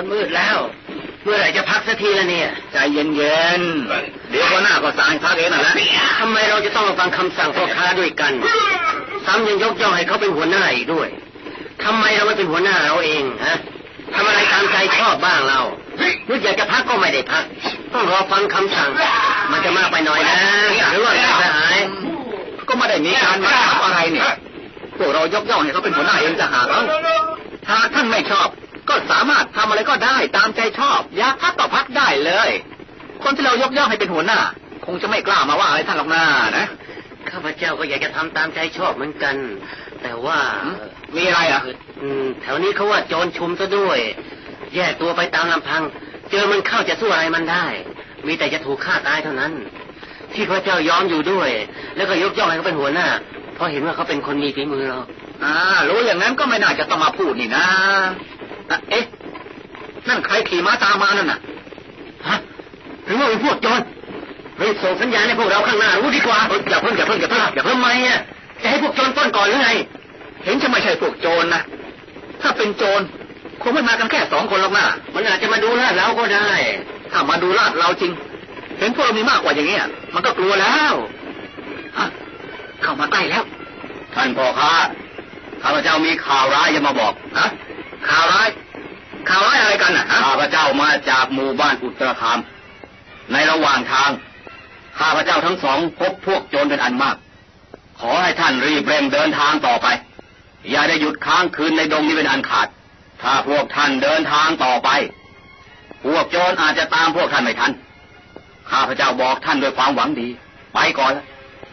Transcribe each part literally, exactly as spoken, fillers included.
มันมืดแล้วเมื่อไหร่จะพักสักทีละเนี่ยใจเย็นๆเดี๋ยวหัวหน้าก็สั่งพักเองนั่นแหละทำไมเราจะต้องฟังคำสั่งพ่อค้าด้วยกันซ้ำยังยกย่องให้เขาเป็นหัวหน้าอีกด้วยทำไมเราไม่เป็นหัวหน้าเราเองฮะทำอะไรตามใจชอบบ้างเรานึกอยากจะพักก็ไม่ได้พักต้องรอฟังคำสั่งมันจะมากไปหน่อยนะหรือว่าจะหายก็ไม่ได้มีการมาทำอะไรเนี่ยพวกเรายกย่องให้เขาเป็นหัวหน้าเองจะหาเขาถ้าท่านไม่ชอบก็สามารถทำอะไรก็ได้ตามใจชอบอยากพักก็พักได้เลยคนที่เรายกย่องให้เป็นหัวหน้าคงจะไม่กล้ามาว่าอะไรท่านหรอกหน้านะข้าพเจ้าก็อยากจะทำตามใจชอบเหมือนกันแต่ว่ามีอะไรอ่ะแถวนี้เขาว่าโจรชุมซะด้วยแยกตัวไปตามลำพังเจอมันเข้าจะสู้อะไรมันได้มีแต่จะถูกฆ่าตายเท่านั้นที่ข้าพเจ้ายอมอยู่ด้วยแล้วก็ยกย่องให้เขาเป็นหัวหน้าเพราะเห็นว่าเขาเป็นคนมีฝีมือเราอ่ารู้อย่างนั้นก็ไม่น่าจะต้องมาพูดนี่นะเอ๊ะนั่นใครขี่ม้าตามมานั่นน่ะฮะหรือว่าเป็นพวกโจรรีบส่งสัญญาณให้พวกเราข้างหน้ารู้ดีกว่าอย่าเพิ่งอย่าเพิ่งอย่าเพิ่งอย่าเพิ่งทำไมอ่ะจะให้พวกโจรต้นก่อนหรือไงเห็นจะไม่ใช่พวกโจรนะถ้าเป็นโจรคงไม่มากันแค่สองคนหรอกนะมันอาจจะมาดูลาดเราก็ได้ถ้ามาดูลาดเราจริงเห็นพวกเรามีมากกว่าอย่างนี้มันก็กลัวแล้วฮะเข้ามาใกล้แล้วท่านพ่อค้าข้าพเจ้ามีข่าวร้ายจะมาบอกนะข่าวร้ายข่าวร้ายอะไรกันน่ะข้าพเจ้ามาจากหมู่บ้านอุตรคามในระหว่างทางข้าพเจ้าทั้งสองพบพวกโจรเป็นอันมากขอให้ท่านรีบเร่งเดินทางต่อไปอย่าได้หยุดค้างคืนในดงนี้เป็นอันขาดถ้าพวกท่านเดินทางต่อไปพวกโจรอาจจะตามพวกท่านไม่ทันข้าพเจ้าบอกท่านด้วยความหวังดีไปก่อนแล้ว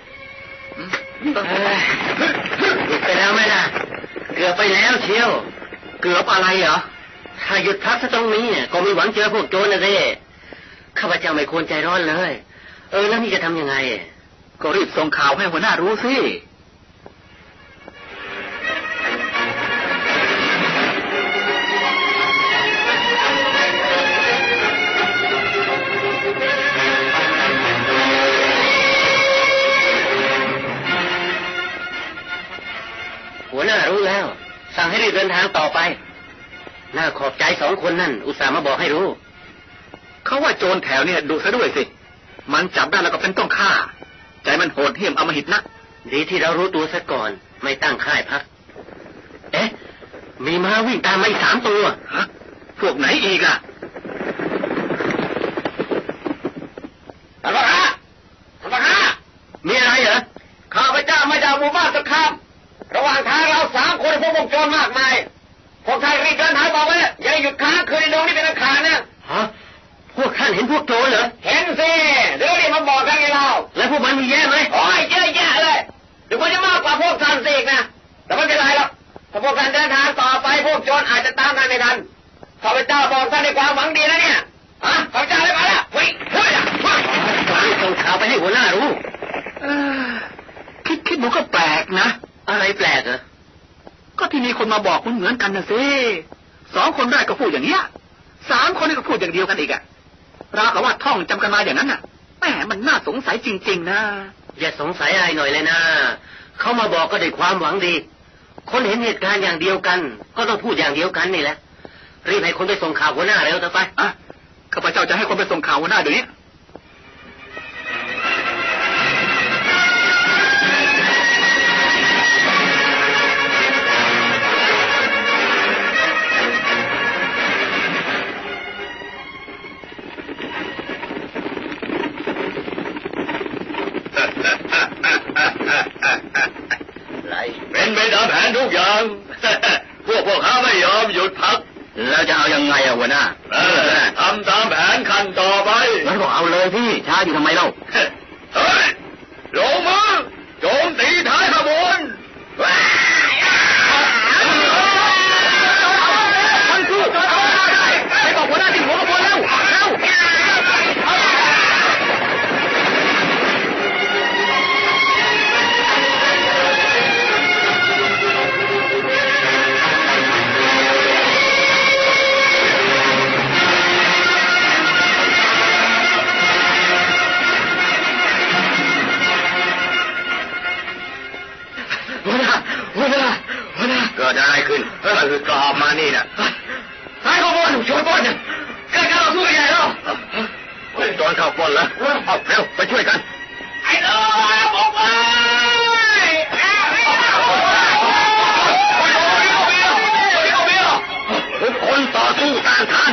หยุดไปแล้วไหมล่ะเกือบไปแล้วเชียวเกือบอะไรเหรอถ้าหยุดพักซะตรงนี้ก็มีหวังเจอพวกโจรนะสิข้าพเจ้าไม่ควรใจร้อนเลยเออแล้วนี่จะทำยังไงก็รีบส่งข่าวให้หัวหน้ารู้สิหัวหน้ารู้แล้วสั่งให้รีบเดินทางต่อไปน่าขอบใจสองคนนั่นอุตส่าห์มาบอกให้รู้เขาว่าโจรแถวเนี่ยดุซะด้วยสิมันจับได้แล้วก็เป็นต้องฆ่าใจมันโหดเหี้ยมอำมหิตนักดีที่เรารู้ตัวซะก่อนไม่ตั้งค่ายพักเอ๊ะมีม้าวิ่งตามมาอีกสามตัวฮะพวกไหนอีกอ่ะท่านพ่อค้าท่านพ่อค้ามีอะไรเหรอข้าพเจ้ามาจากหมู่บ้านตะคามระหว่างทางเราสามคนพบพวกโจรมากมายพวกท่านรีบเดินทางบอกไว้อย่าหยุดค้างคืนในดงนี้เป็นอันขาดนะฮะพวกท่านเห็นพวกโจรเหรอเห็นสิเดี๋ยวรีบมาบอกกันไงเราแล้วพวกมันมีแย่ไหมโอ้ยเยอะแยะเลยเดี๋ยวมันจะมากกว่าพวกท่านสิอีกนะแต่ไม่เป็นไรหรอกถ้าพวกท่านเดินทางต่อไปพวกโจรอาจจะตามท่านไม่ทันข้าพเจ้าบอกท่านในความหวังดีนะเนี่ยฮะข้าพเจ้าได้มาแล้วเฮ้ยเฮ้ยส่งข่าวไปให้หัวหน้ารู้คิดคิดมันก็แปลกนะอะไรแปลกเหรอก็ที่มีคนมาบอกมันเหมือนกันนะสิสองคนแรกก็พูดอย่างเนี้ยสามคนนี้ก็พูดอย่างเดียวกันอีกอะราวกับว่าท่องจำกันมาอย่างนั้นน่ะแหมมันน่าสงสัยจริงๆนะอย่าสงสัยอะไรหน่อยเลยนะเขามาบอกก็ด้วยความหวังดีคนเห็นเหตุการณ์อย่างเดียวกันก็ต้องพูดอย่างเดียวกันนี่แหละรีบให้คนไปส่งข่าวหัวหน้าเร็วเถอะไปอ่ะข้าพเจ้าจะให้คนไปส่งข่าวหัวหน้าเดี๋ยวนี้เป็นไปตามแผนทุกอย่างพวกพวกเขาไม่ยอมหยุดพักแล้วจะเอายังไงอะหัวหน้าทำตามแผนขั้นต่อไปงั้นก็เอาเลยพี่ช้าอยู่ทำไมเล่าเฮ้ยลงมือโจมตีท้ายขบวนท่านสู้ไปบอกหัวหน้าที่หัวขบวนแล้วเร็วเกิดอะไรขึ้นก็คือกรอบมานี่นะเฮ้ยเข้าบนช่วยบนเนี่ยเกิดการต่อสู้ใหญ่แล้วโจรเข้าบนแล้วเอาเร็วไปช่วยกันไอ้เด้อบอกไปทุกคนต่อสู้ต้านทาน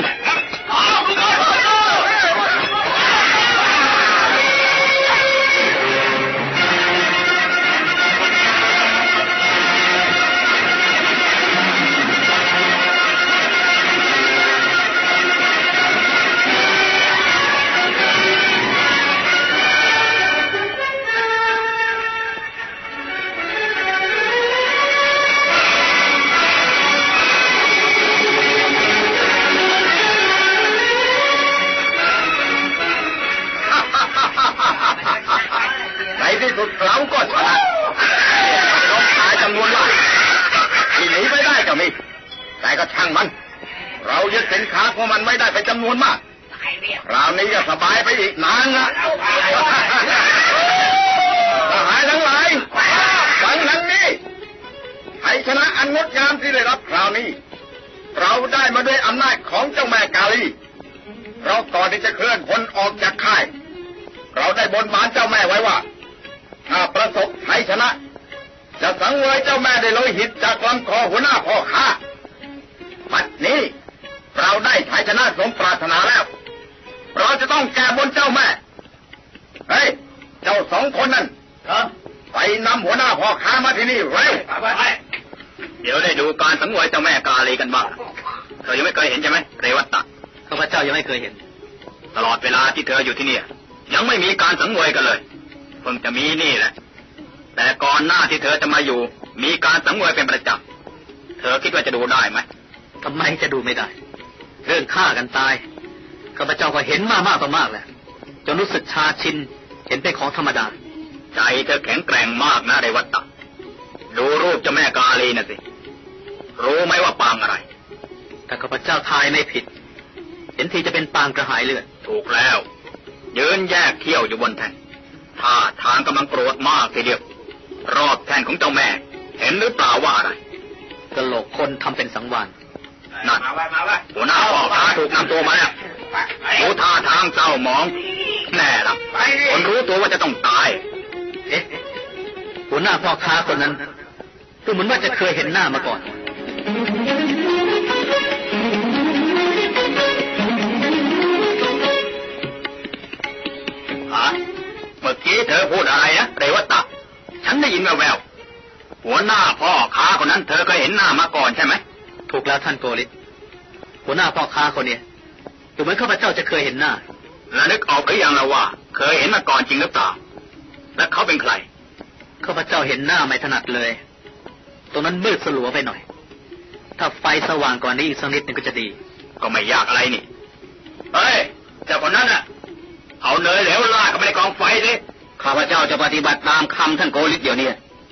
เราก็ชนะน้องชายจำนวนมากที่หนีไม่ได้ก็มีแต่ก็ช่างมันเรายึดสินค้าของมันไม่ได้ไปจำนวนมากคราวนี้ก็สบายไปอีกนานนะทหารทั้งหลายฟังทางนี้ชัยชนะอันงดงามที่ได้รับคราวนี้เราได้มาด้วยอำนาจของเจ้าแม่กาลีเราก่อนที่จะเคลื่อนพลออกจากค่ายเราได้บนบานเจ้าแม่ไว้ว่าถ้าประสบชัยชนะจะสังเวยเจ้าแม่ได้โลหิตจากลำคอหัวหน้าพ่อข้าบัดนี้เราได้ชัยชนะสมปรารถนาแล้วเราจะต้องแก้บนเจ้าแม่เฮ้ยเจ้าสองคนนั้นไปนำหัวหน้าพ่อข้ามาที่นี่เร็วเดี๋ยวได้ดูการสังเวยเจ้าแม่กาลีกันบ้างเธอยังไม่เคยเห็นใช่ไหมเรวัตตะข้าพเจ้ายังไม่เคยเห็นตลอดเวลาที่เธออยู่ที่นี่ยังไม่มีการสังเวยกันเลยเพิ่งจะมีนี่แหละแต่ก่อนหน้าที่เธอจะมาอยู่มีการสังเวยเป็นประจำเธอคิดว่าจะดูได้ไหมทำไมจะดูไม่ได้เรื่องฆ่ากันตายข้าพเจ้าก็เห็นมามากต่อมากแล้วจนรู้สึกชาชินเห็นเป็นของธรรมดาใจเธอแข็งแกร่งมากนะเรวัตตะดูรูปเจ้าแม่กาลีน่ะสิรู้ไหมว่าปางอะไรถ้าข้าพเจ้าทายไม่ผิดเห็นทีจะเป็นปางกระหายเลือดถูกแล้วยืนแยกเขี้ยวอยู่บนแท่นท่าทางกำลังโกรธมากทีเดียวรอบแท่นของเจ้าแม่เห็นหรือเปล่าว่าอะไรกระโหลกคนทำเป็นสังวาลนั่นหัวหน้าพ่อค้าถูกนำตัวมาแล้วดูท่าทางเศร้าหมองแน่ละคนรู้ตัวว่าจะต้องตายเอ๊ะหัวหน้าพ่อค้าคนนั้นดูเหมือนว่าจะเคยเห็นหน้ามาก่อนเมื่อกี้เธอพูดอะไรนะเรวัตตะฉันได้ยินแววๆหัวหน้าพ่อค้าคนนั้นเธอเคยเห็นหน้ามาก่อนใช่ไหมถูกแล้วท่านโกฤษหัวหน้าพ่อค้าคนนี้ดูเหมือนข้าพเจ้าจะเคยเห็นหน้าแล้วนึกออกหรือยังล่ะว่าเคยเห็นมาก่อนจริงหรือเปล่าและเขาเป็นใครข้าพเจ้าเห็นหน้าไม่ถนัดเลยตรงนั้นมืดสลัวไปหน่อยถ้าไฟสว่างกว่านี้อีกสักนิดนึงก็จะดีก็ไม่ยากอะไรนี่เฮ้ยเจ้าคนนั้นน่ะเอาเนยเหลวลากเข้าไปในกองไฟสิข้าพเจ้าจะปฏิบัติตามคำท่านโกฤษเดี๋ยวนี้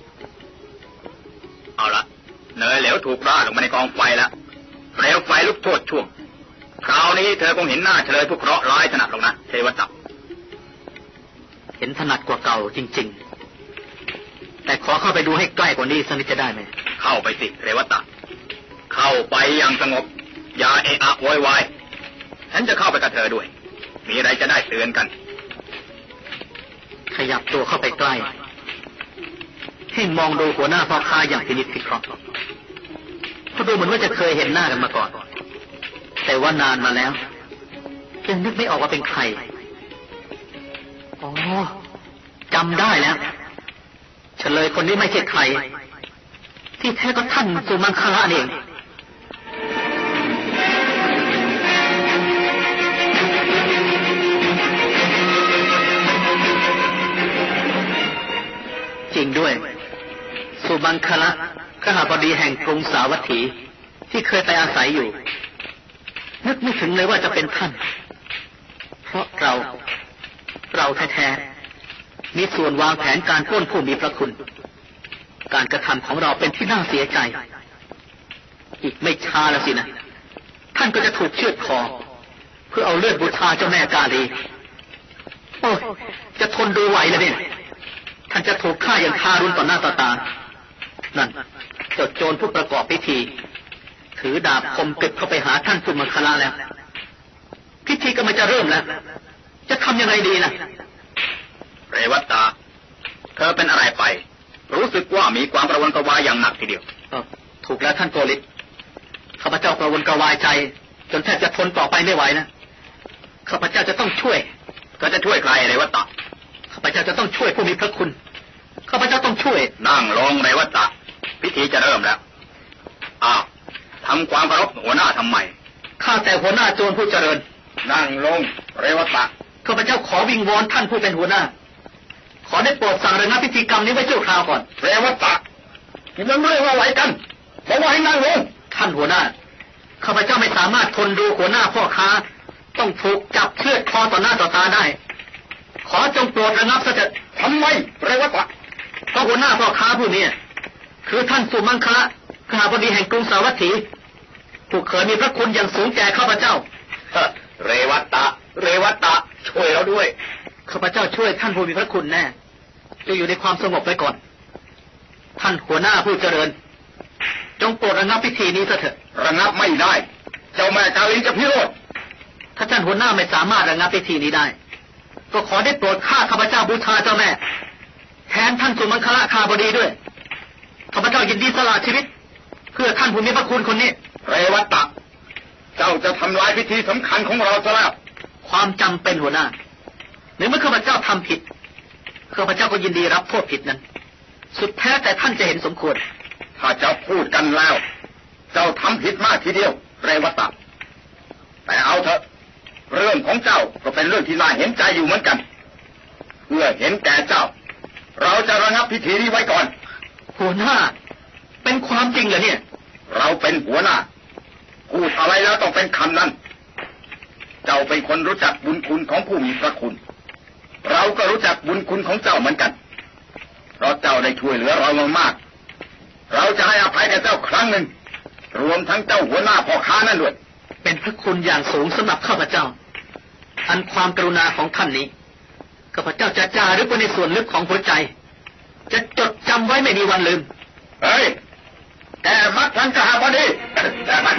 เอาละเนยเหลวถูกราดลงมาในกองไฟแล้วเปลวไฟลุกโชนช่วงคราวนี้เธอคงเห็นหน้าเฉลยผู้เคราะห์ร้ายถนัดลงนะเทวตับเห็นถนัดกว่าเก่าจริงๆแต่ขอเข้าไปดูให้ใกล้กว่านี้สักนิดจะได้ไหมเข้าไปสิเทวตับเข้าไปอย่างสงบอย่าเอะอะโวยวายฉันจะเข้าไปกับเธอด้วยมีอะไรจะได้เตือนกันขยับตัวเข้าไปใกล้ให้มองดูหัวหน้าพ่อค้าอย่างพินิจพิเคราะห์เขาดูเหมือนว่าจะเคยเห็นหน้ากันมาก่อนแต่ว่านานมาแล้วยังนึกไม่ออกว่าเป็นใครอ๋อจำได้แล้วเฉลยคนนี้ไม่ใช่ใครที่แท้ก็ท่านสุมังคละเองจริงด้วยสุมังคละขหบดีแห่งกรุงสาวัตถีที่เคยไปอาศัยอยู่นึกไม่ถึงเลยว่าจะเป็นท่านเพราะเราเราแท้ๆมีส่วนวางแผนการปล้นผู้มีพระคุณการกระทำของเราเป็นที่น่าเสียใจอีกไม่ช้าแล้วสินะท่านก็จะถูกเชือดคอเพื่อเอาเลือดบูชาเจ้าแม่กาลีโอ้จะทนดูไหวเลยเนี่ยท่านจะถูกฆ่าอย่างทารุณต่อหน้าต่อตานั่นเจ้าโจรผู้ประกอบพิธีถือดาบคมกึกเข้าไปหาท่านสุมังคละแล้วพิธีก็มันจะเริ่มแล้วจะทำยังไงดีล่ะเรวัตตาเธอเป็นอะไรไปรู้สึกว่ามีความกระวนกระวายอย่างหนักทีเดียวถูกแล้วท่านโกฤษข้าพเจ้ากระวนกระวายใจจนแทบจะทนต่อไปไม่ไหวนะข้าพเจ้าจะต้องช่วยก็จะช่วยใครเรวัตตาข้าพเจ้าจะต้องช่วยผู้มีพระคุณข้าพเจ้าต้องช่วยนั่งลงเรวัตตาพิธีจะเริ่มแล้วอ้าวทำความเคารพหัวหน้าทำไมข้าแต่หัวหน้าโจรผู้เจริญนั่งลงเรวัตตาข้าพเจ้าขอวิงวอนท่านผู้เป็นหัวหน้าขอได้โปรดสั่งระงับพิธีกรรมนี้ไว้ชั่วคราวก่อนเรวัตตาที่มันไม่ว่าไหวกันบอกว่าให้นั่งลงท่านหัวหน้าข้าพเจ้าไม่สามารถทนดูหัวหน้าพ่อค้าต้องถูกจับเชือดคอต่อหน้าต่อตาได้ขอจงโปรดระงับเถิดทำไมเรวัตตาเพราะหัวหน้าพ่อค้าผู้นี้คือท่านสุมังคละข้าพดีแห่งกรุงสาวัตถีผู้เคยมีพระคุณอย่างสูงแก่ข้าพเจ้าเรวัตตาเรวัตตาช่วยเราด้วยข้าพเจ้าช่วยท่านผู้มีพระคุณแน่จะอยู่ในความสงบไว้ก่อนท่านหัวหน้าผู้เจริญจงโปรดระงับพิธีนี้เถิดระงับไม่ได้เจ้าแม่กาลินจะพิโรธถ้าท่านหัวหน้าไม่สามารถระงับพิธีนี้ได้ก็ขอได้โปรดข้าข้าพเจ้าบูชาเจ้าแม่แทนท่านสุมังคละข้าพดีด้วยข้าพเจ้ายินดีสละชีวิตเพื่อท่านผู้มีพระคุณคนนี้เรวัตตะเจ้าจะทำลายพิธีสำคัญของเราซะแล้วความจำเป็นหัวหน้าในเมื่อข้าพเจ้าทำผิดข้าพเจ้าก็ยินดีรับโทษผิดนั้นสุดแท้แต่ท่านจะเห็นสมควรถ้าเจ้าพูดกันแล้วเจ้าทำผิดมากทีเดียวเรวัตตะแต่เอาเถอะเรื่องของเจ้าก็เป็นเรื่องที่น่าเห็นใจอยู่เหมือนกันเพื่อเห็นแก่เจ้าเราจะระงับพิธีนี้ไว้ก่อนหัวหน้าเป็นความจริงเหรอเนี่ยเราเป็นหัวหน้าพูดอะไรแล้วต้องเป็นคำนั้นเจ้าเป็นคนรู้จักบุญคุณของผู้มีพระคุณเราก็รู้จักบุญคุณของเจ้าเหมือนกันเพราะเจ้าได้ช่วยเหลือเรามากๆเราจะให้อภัยแก่เจ้าครั้งหนึ่งรวมทั้งเจ้าหัวหน้าพ่อค้านั่นด้วยเป็นพระคุณอย่างสูงสำหรับข้าพเจ้าอันความกรุณาของท่านนี้ข้าพเจ้าจะจารึกไว้ในส่วนลึกของหัวใจจะจดจำไว้ไม่มีวันลืมเฮ้ยแกมักทันกะหาบดีแต่มัน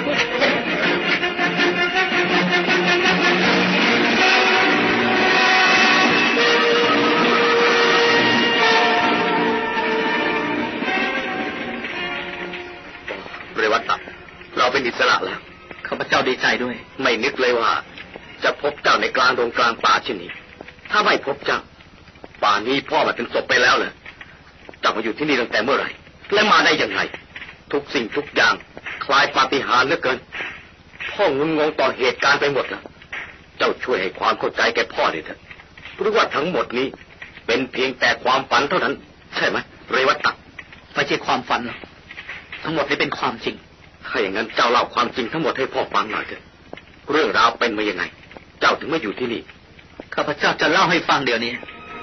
เรวัตตะเราเป็นอิสระแล้วข้าพเจ้าดีใจด้วยไม่นึกเลยว่าจะพบเจ้าในกลางดงกลางป่าเช่นนี้ถ้าไม่พบเจ้าป่านนี้พ่อมาเป็นศพไปแล้วเลยเจ้ามาอยู่ที่นี่ตั้งแต่เมื่อไหร่และมาได้อย่างไรทุกสิ่งทุกอย่างคล้ายปาฏิหาริย์เหลือเกินพ่องุนงงต่อเหตุการณ์ไปหมดแล้วเจ้าช่วยให้ความเข้าใจแก่พ่อดิเถอะเพราะว่าทั้งหมดนี้เป็นเพียงแต่ความฝันเท่านั้นใช่ไหมเรวัตตะไม่ใช่ความฝันหรอกทั้งหมดนี้เป็นความจริงถ้าอย่างนั้นเจ้าเล่าความจริงทั้งหมดให้พ่อฟังหน่อยเถอะเรื่องราวเป็นมายังไงเจ้าถึงมาอยู่ที่นี่ข้าพเจ้าจะเล่าให้ฟังเดี๋ยวนี้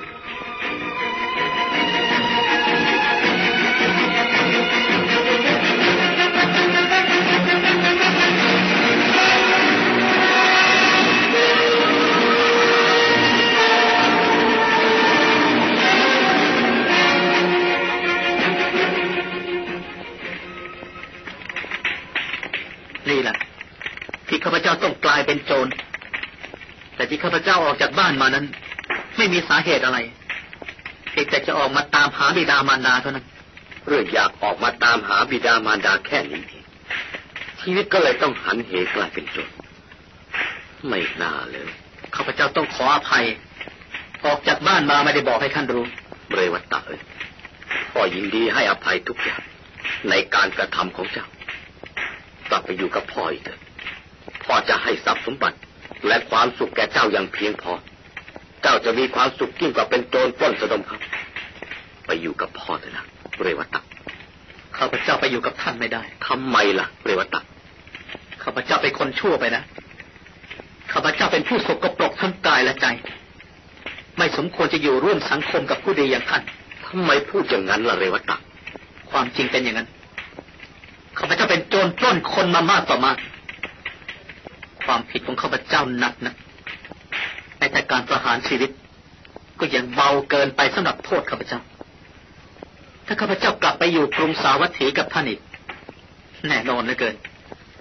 นี่แหละที่ข้าพเจ้าต้องกลายเป็นโจรแต่ที่ข้าพเจ้าออกจากบ้านมานั้นไม่มีสาเหตุอะไรเพียงแต่จะออกมาตามหาบิดามารดาเท่านั้นเรื่องอยากออกมาตามหาบิดามารดาแค่นี้ชีวิตก็เลยต้องหันเหกลายเป็นโจรไม่น่าเลยข้าพเจ้าต้องขออภัยออกจากบ้านมาไม่ได้บอกให้ท่านรู้เรวัตตะเอ๋ยพ่อยินดีให้อภัยทุกอย่างในการกระทำของเจ้ากลับไปอยู่กับพ่ออีกเถอะพ่อจะให้ทรัพย์สมบัติและความสุขแก่เจ้าอย่างเพียงพอเจ้าจะมีความสุขยิ่งกว่าเป็นโจรปล้นสะดมครับไปอยู่กับพ่อเถอะนะเรวัตตะข้าพเจ้าไปอยู่กับท่านไม่ได้ทำไมล่ะเรวัตตะข้าพเจ้าเป็นคนชั่วไปนะข้าพเจ้าเป็นผู้สกปรกทั้งกายและใจไม่สมควรจะอยู่ร่วมสังคมกับผู้ดีอย่างท่านทำไมพูดอย่างนั้นล่ะเรวัตตะความจริงเป็นอย่างนั้นข้าพเจ้าเป็นโจรปล้นคนมามากต่อมากความผิดของข้าพเจ้าหนักนะแต่การประหารชีวิตก็ยังเบาเกินไปสำหรับโทษข้าพเจ้าถ้าข้าพเจ้ากลับไปอยู่กรุงสาวัตถีกับท่านอีกแน่นอนเหลือเกิน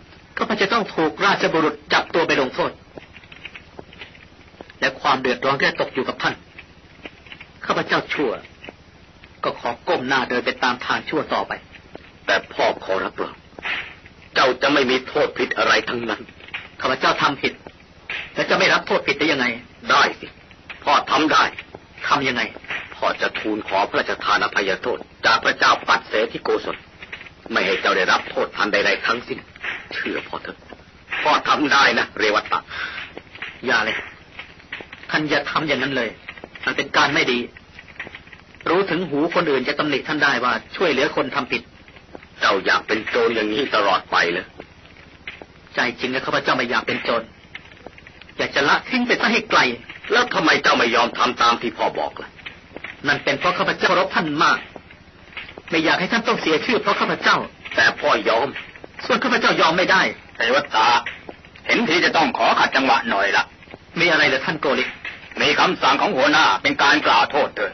ข้าพเจ้าต้องถูกราชบุรุษจับตัวไปลงโทษและความเดือดร้อนก็ตกอยู่กับท่านข้าพเจ้าชั่วก็ขอก้มหน้าเดินไปตามทางชั่วต่อไปแต่พ่อขอรับรองเจ้าจะไม่มีโทษผิดอะไรทั้งนั้นข้าพเจ้าทำผิดแล้วจะไม่รับโทษผิดได้ยังไงได้สิพ่อทำได้ทำยังไงพ่อจะทูลขอพระราชทานอภัยโทษจากพระเจ้าปัดเสธิโกศลไม่ให้เจ้าได้รับโทษทันใดๆทั้งสิ้นเชื่อพ่อเถอะพ่อทำได้นะเรวัตะอย่าเลยท่านอย่าทำอย่างนั้นเลยมันเป็นการไม่ดีรู้ถึงหูคนอื่นจะตำหนิท่านได้ว่าช่วยเหลือคนทำผิดเจ้าอยากเป็นโจรอย่างนี้ตลอดไปเลยใจจริงแล้วข้าพเจ้าไม่อยากเป็นโจรอยากจะละทิ้งไปซะให้ไกลแล้วทำไมเจ้าไม่ยอมทำตามที่พ่อบอกล่ะนั่นเป็นเพราะข้าพเจ้าเคารพท่านมากไม่อยากให้ท่านต้องเสียชื่อเพราะข้าพเจ้าแต่พ่อยอมส่วนข้าพเจ้ายอมไม่ได้เทวตาเห็นทีจะต้องขอขัดจังหวะหน่อยละมีอะไรเหรอท่านโกลิกมีคำสั่งของหัวหน้าเป็นการกล่าวโทษเถิด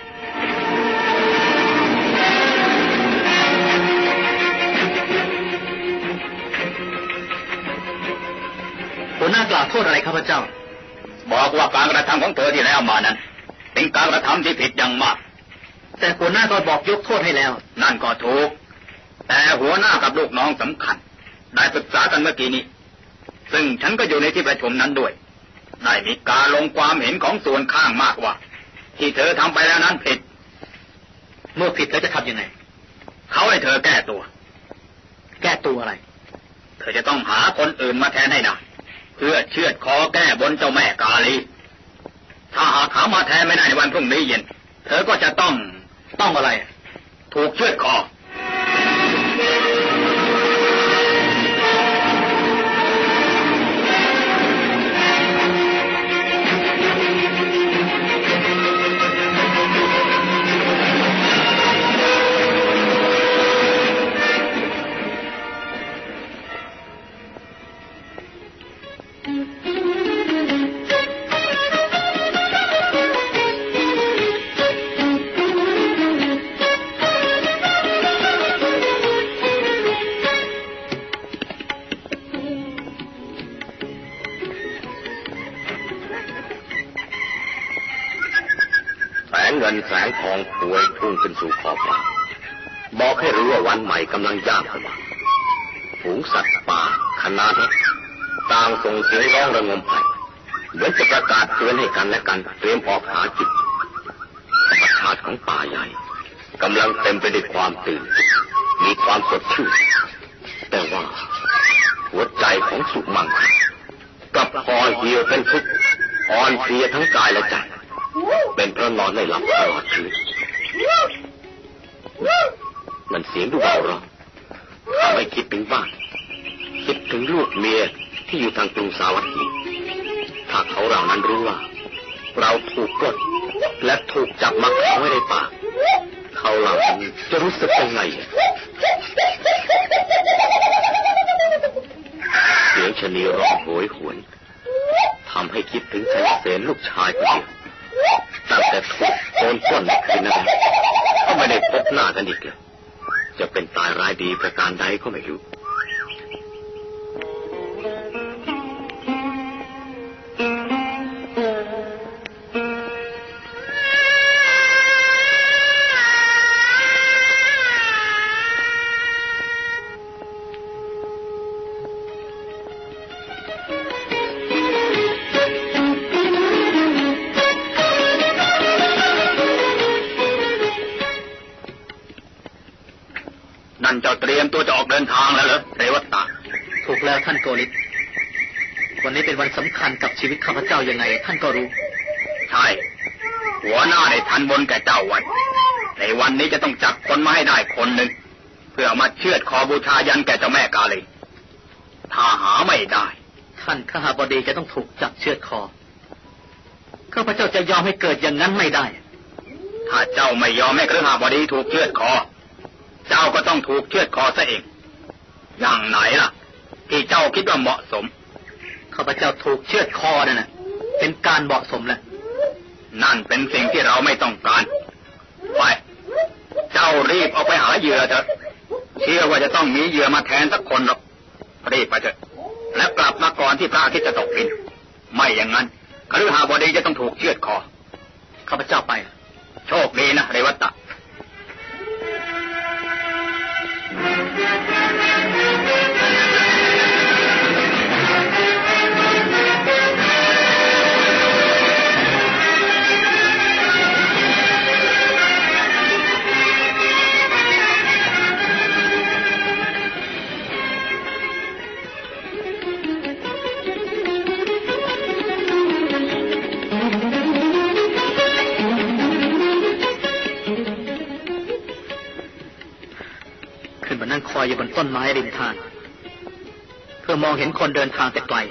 หัวหน้ากล่าวโทษอะไรข้าพเจ้าบอกว่าการกระทำของเธอที่แล้วมานั้นเป็นการกระทำที่ผิดอย่างมากแต่หัวหน้าก็บอกยกโทษให้แล้วนั่นก็ถูกแต่หัวหน้ากับลูกน้องสำคัญได้ปรึกษากันเมื่อกี้นี้ซึ่งฉันก็อยู่ในที่ประชุมนั้นด้วยได้มีการลงความเห็นของส่วนข้างมากว่าที่เธอทำไปแล้วนั้นผิดเมื่อผิดแล้วจะทำยังไงเขาให้เธอแก้ตัวแก้ตัวอะไรเธอจะต้องหาคนอื่นมาแทนให้ได้เพื่อเชือดคอแก้บนเจ้าแม่กาลีถ้าหากหามาแทนไม่ได้ในวันพรุ่งนี้เย็นเธอก็จะต้องต้องอะไรถูกเชือดคอเงินแสงทองพวยพุ่งขึ้นสู่ขอบฟ้าบอกให้รู้ว่าวันใหม่กำลังย่างเข้ามาฝูงสัตว์ป่าขนาดต่างส่งเสียงร้องระงมไปเหมือนจะประกาศเตือนให้กันและกันเตรียมออกหากินธรรมชาติของป่าใหญ่กำลังเต็มไปด้วยความตื่นมีความสดชื่นแต่ว่าหัวใจของสุมังคกับพอเหี่ยวเป็นทุกข์อ่อนเพลียทั้งกายและใจเป็นเพราะนอนไม่หลับตลอดคืนมันเสียงดูเบาร้องทำให้คิดถึงบ้านคิดถึงลูกเมียที่อยู่ทางกรุงสาวัตถีถ้าเขาเหล่านั้นรู้ว่าเราถูกปล้นและถูกจับมาขังไว้ในป่าเขาเหล่านั้นจะรู้สึกยังไงเสียงชนีร้องโหยหวนทำให้คิดถึงชัยเสนลูกชายคนเดียวตั้งแต่ถูกโดนปล้นในคืนนั้นก็ไม่ได้พบหน้ากันอีกเลยจะเป็นตายร้ายดีประการใดก็ไม่รู้เจ้าเตรียมตัวจะออกเดินทางแล้วเหรอเรวัตตะถูกแล้วท่านโกลิกวันนี้เป็นวันสำคัญกับชีวิตข้าพเจ้ายังไงท่านก็รู้ใช่หัวหน้าได้ทันบนแก่เจ้าไว้ในวันนี้จะต้องจับคนมาให้ได้คนหนึ่งเพื่อมาเชือดคอบูชายันแก่เจ้าแม่กาลีถ้าหาไม่ได้ท่านข้าบดีจะต้องถูกจับเชือดคอข้าพเจ้าจะยอมให้เกิดอย่างนั้นไม่ได้ถ้าเจ้าไม่ยอมให้คฤหบดีถูกเชือดคอเจ้าก็ต้องถูกเชือดคอซะเองอย่างไหนล่ะที่เจ้าคิดว่าเหมาะสมข้าพเจ้าถูกเชือดคอนั่นน่ะเป็นการเหมาะสมแล้วนั่นเป็นสิ่งที่เราไม่ต้องการไปเจ้ารีบเอาไปหาเหยื่อเถอะเชื่อว่าจะต้องมีเหยื่อมาแทนสักคนหรอกรีบไปเถอะและกลับมาก่อนที่พระอาทิตย์จะตกดินไม่อย่างนั้นคฤหบดีจะต้องถูกเชือดคอข้าพเจ้าไปโชคดีนะเรวัตตะนั่งคอยอยู่บนต้นไม้ริมทางเพื่อมองเห็นคนเดินทางแต่ไกล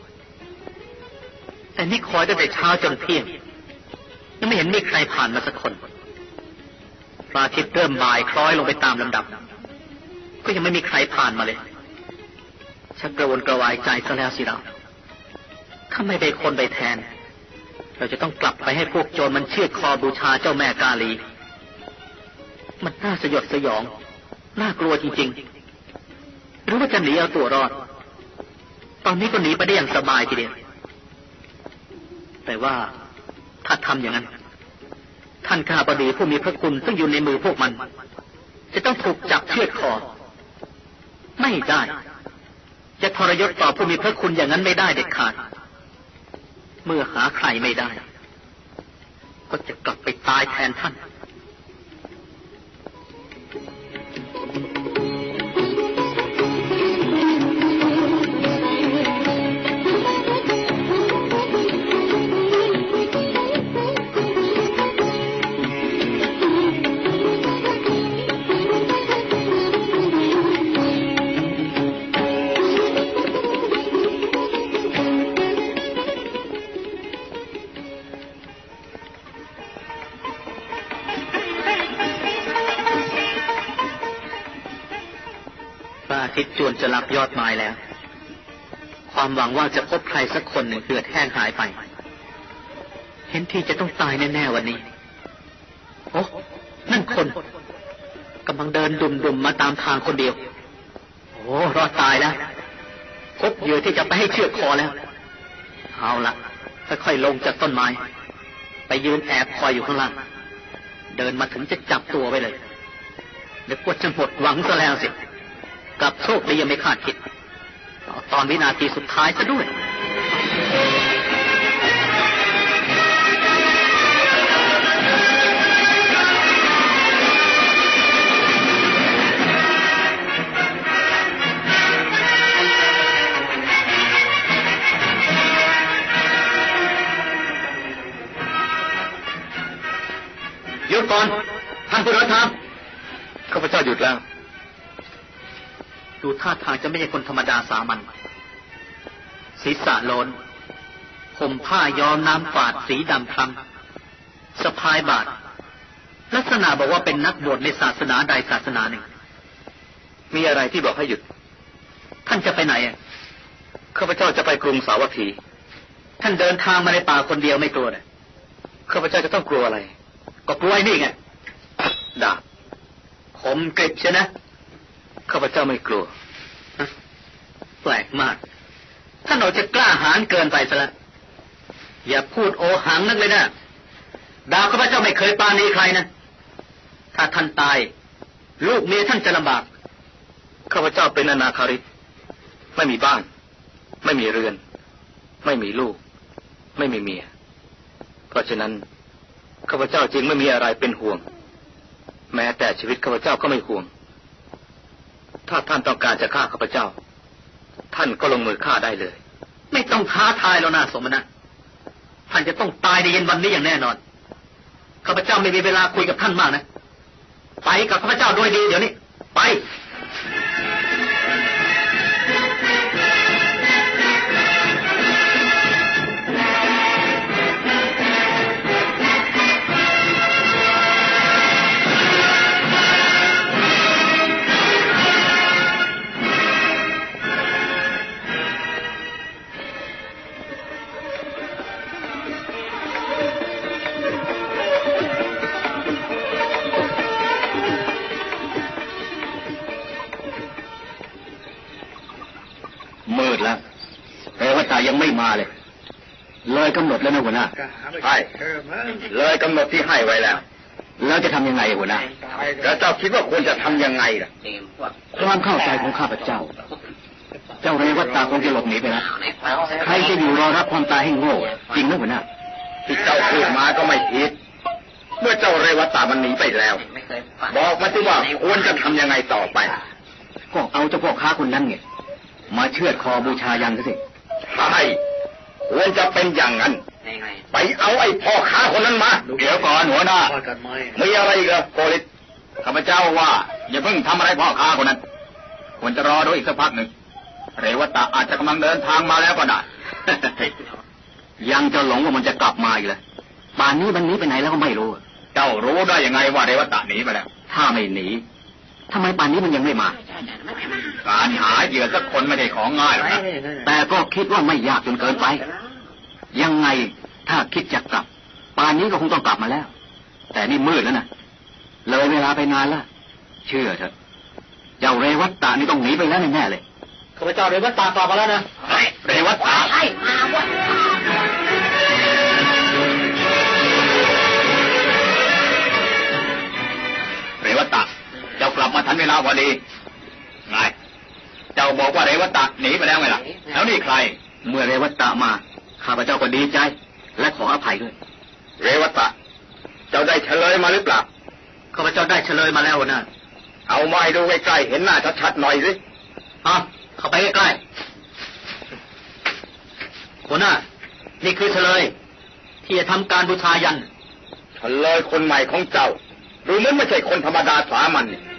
แต่นี่คอยตั้งแต่เช้าจนเที่ยงยังไม่เห็นมีใครผ่านมาสักคนพระอาทิตย์เริ่มบ่ายคล้อยลงไปตามลำดับก็ยังไม่มีใครผ่านมาเลยชักกระวนกระวายใจซะแล้วสิเราถ้าไม่ได้คนไปแทนเราจะต้องกลับไปให้พวกโจรมันเชือดคอบูชาเจ้าแม่กาลีมันน่าสยดสยองน่ากลัวจริงๆหรือว่าจะหนีเอาตัวรอดตอนนี้ก็หนีไปได้อย่างสบายทีเดียวแต่ว่าถ้าทำอย่างนั้นท่านข้าบดีผู้มีพระคุณซึ่งอยู่ในมือพวกมันจะต้องถูกจับเชือดคอไม่ได้จะทรยศต่อผู้มีพระคุณอย่างนั้นไม่ได้เด็ดขาดเมื่อหาใครไม่ได้ก็จะกลับไปตายแทนท่านอาทิตย์จวนจะรับยอดไม้แล้วความหวังว่าจะพบใครสักคนหนึ่งเหือดแห้งหายไปเห็นที่จะต้องตายแน่ๆวันนี้โอ้นั่นคนกำลังเดินดุมๆมาตามทางคนเดียวโอ้รอดตายแล้วพบเหยื่อที่จะไปให้เชือดคอแล้วเอาละค่อยๆลงจากต้นไม้ไปยืนแอบคอยอยู่ข้างล่างเดินมาถึงจะจับตัวไปเลยนึกว่าจะหมดหวังซะแล้วสิกับโชคดียังไม่คาดคิดตอนวินาทีสุดท้ายซะด้วยหยุดก่อนท่านผู้เดินทางข้าพเจ้าหยุดแล้วดูท่าทางจะไม่ใช่คนธรรมดาสามัญศีรษะโลนห่มผ้าย้อมน้ำฝาดสีดำคล้ำสะพายบาทลักษณะบอกว่าเป็นนักบวชในศาสนาใดศาสนาหนึ่งมีอะไรที่บอกให้หยุดท่านจะไปไหนอ่ะข้าพเจ้าจะไปกรุงสาวัตถีท่านเดินทางมาในป่าคนเดียวไม่กลัวเลยข้าพเจ้าจะต้องกลัวอะไรก็กลัวไอ้นี่ไงดาบคมกริบใช่นะข้าพเจ้าไม่กลัวแปลกมากท่านเราจะกล้าหาญเกินไปซะแล้วอย่าพูดโอหังนักเลยนะดาวข้าพเจ้าไม่เคยปราณีใครนะถ้าท่านตายลูกเมียท่านจะลำบากข้าพเจ้าเป็นอนาคาริกไม่มีบ้านไม่มีเรือนไม่มีลูกไม่มีเมียเพราะฉะนั้นข้าพเจ้าจึงไม่มีอะไรเป็นห่วงแม้แต่ชีวิตข้าพเจ้าก็ไม่ห่วงถ้าท่านต้องการจะฆ่าข้าพเจ้าท่านก็ลงมือฆ่าได้เลยไม่ต้องท้าทายแล้วนะสมณะท่านจะต้องตายในเย็นวันนี้อย่างแน่นอนข้าพเจ้าไม่มีเวลาคุยกับท่านมากนะไปกับข้าพเจ้าโดยดีเดี๋ยวนี้ไปยังไม่มาเลยเลยกำหนดแล้วนะหัวหน้าใช่เลยกำหนดที่ให้ไว้แล้วแล้วจะทำยังไงหัวหน้าแล้วเจ้าคิดว่าควรจะทำยังไงล่ะความเข้าใจของข้าพเจ้าเจ้าเรวัตตาคงจะหลบหนีไปแล้วใครจะอยู่รอรับความตายให้โง่จริงนะหัวหน้าที่เจ้าพูดมาก็ไม่ผิดเมื่อเจ้าเรวัตตามันหนีไปแล้วบอกมาสิว่าควรจะทำยังไงต่อไปก็เอาเจ้าพ่อค้าคนนั้นไงมาเชือดคอบูชายันก็สิใช่ควรจะเป็นอย่างนั้นไปเอาไอ้พ่อค้าคนนั้นมาเดี๋ยวก่อนหัวหน้ามีอะไรอีกเหรอโกริตข้าพเจ้าว่าอย่าเพิ่งทำอะไรพ่อค้าคนนั้นควรจะรอดูอีกสักพักหนึ่งเรวัตตาอาจจะกำลังเดินทางมาแล้วก็ได้ ยังจะหลงว่ามันจะกลับมาอีกเลยป่านนี้มันหนีไปไหนแล้วก็ไม่รู้เจ้ารู้ได้ยังไงว่าเรวัตตาหนีไปแล้วถ้าไม่หนีทำไมป่านนี้มันยังไม่มาการหาเหยื่อสักคนไม่ได้ของง่ายหรอกนะแต่ก็คิดว่าไม่ยากจนเกินไปยังไงถ้าคิดจะกลับป่านนี้ก็คงต้องกลับมาแล้วแต่นี่มืดแล้วนะเลยเวลาไปนานแล้วเชื่อเถอะเจ้าเรวัตตานี่ต้องหนีไปแล้วแน่ๆเลยข้าพเจ้าเรวัตตากลับมาแล้วนะเรวัตตาใช่มาวะเรวัตตาเจ้ากลับมาทันเวลาพอดีไงเจ้าบอกว่าเรวัตตาหนีไปแล้วไงล่ะแล้วนี่ใครเมื่อเรวัตตามาข้าพเจ้าก็ดีใจและขออภัยด้วยเรวัตตาเจ้าได้เฉลยมาหรือเปล่าข้าพเจ้าได้เฉลยมาแล้วนะเอาไม้ดูใกล้ๆเห็นหน้าชัดๆหน่อยสิอ่ะเข้าไปใกล้ๆหัวหน้านี่คือเฉลยที่จะทำการบูชายันเฉลยคนใหม่ของเจ้าดูเหมือนไม่ใช่คนธรรมดาสามัญ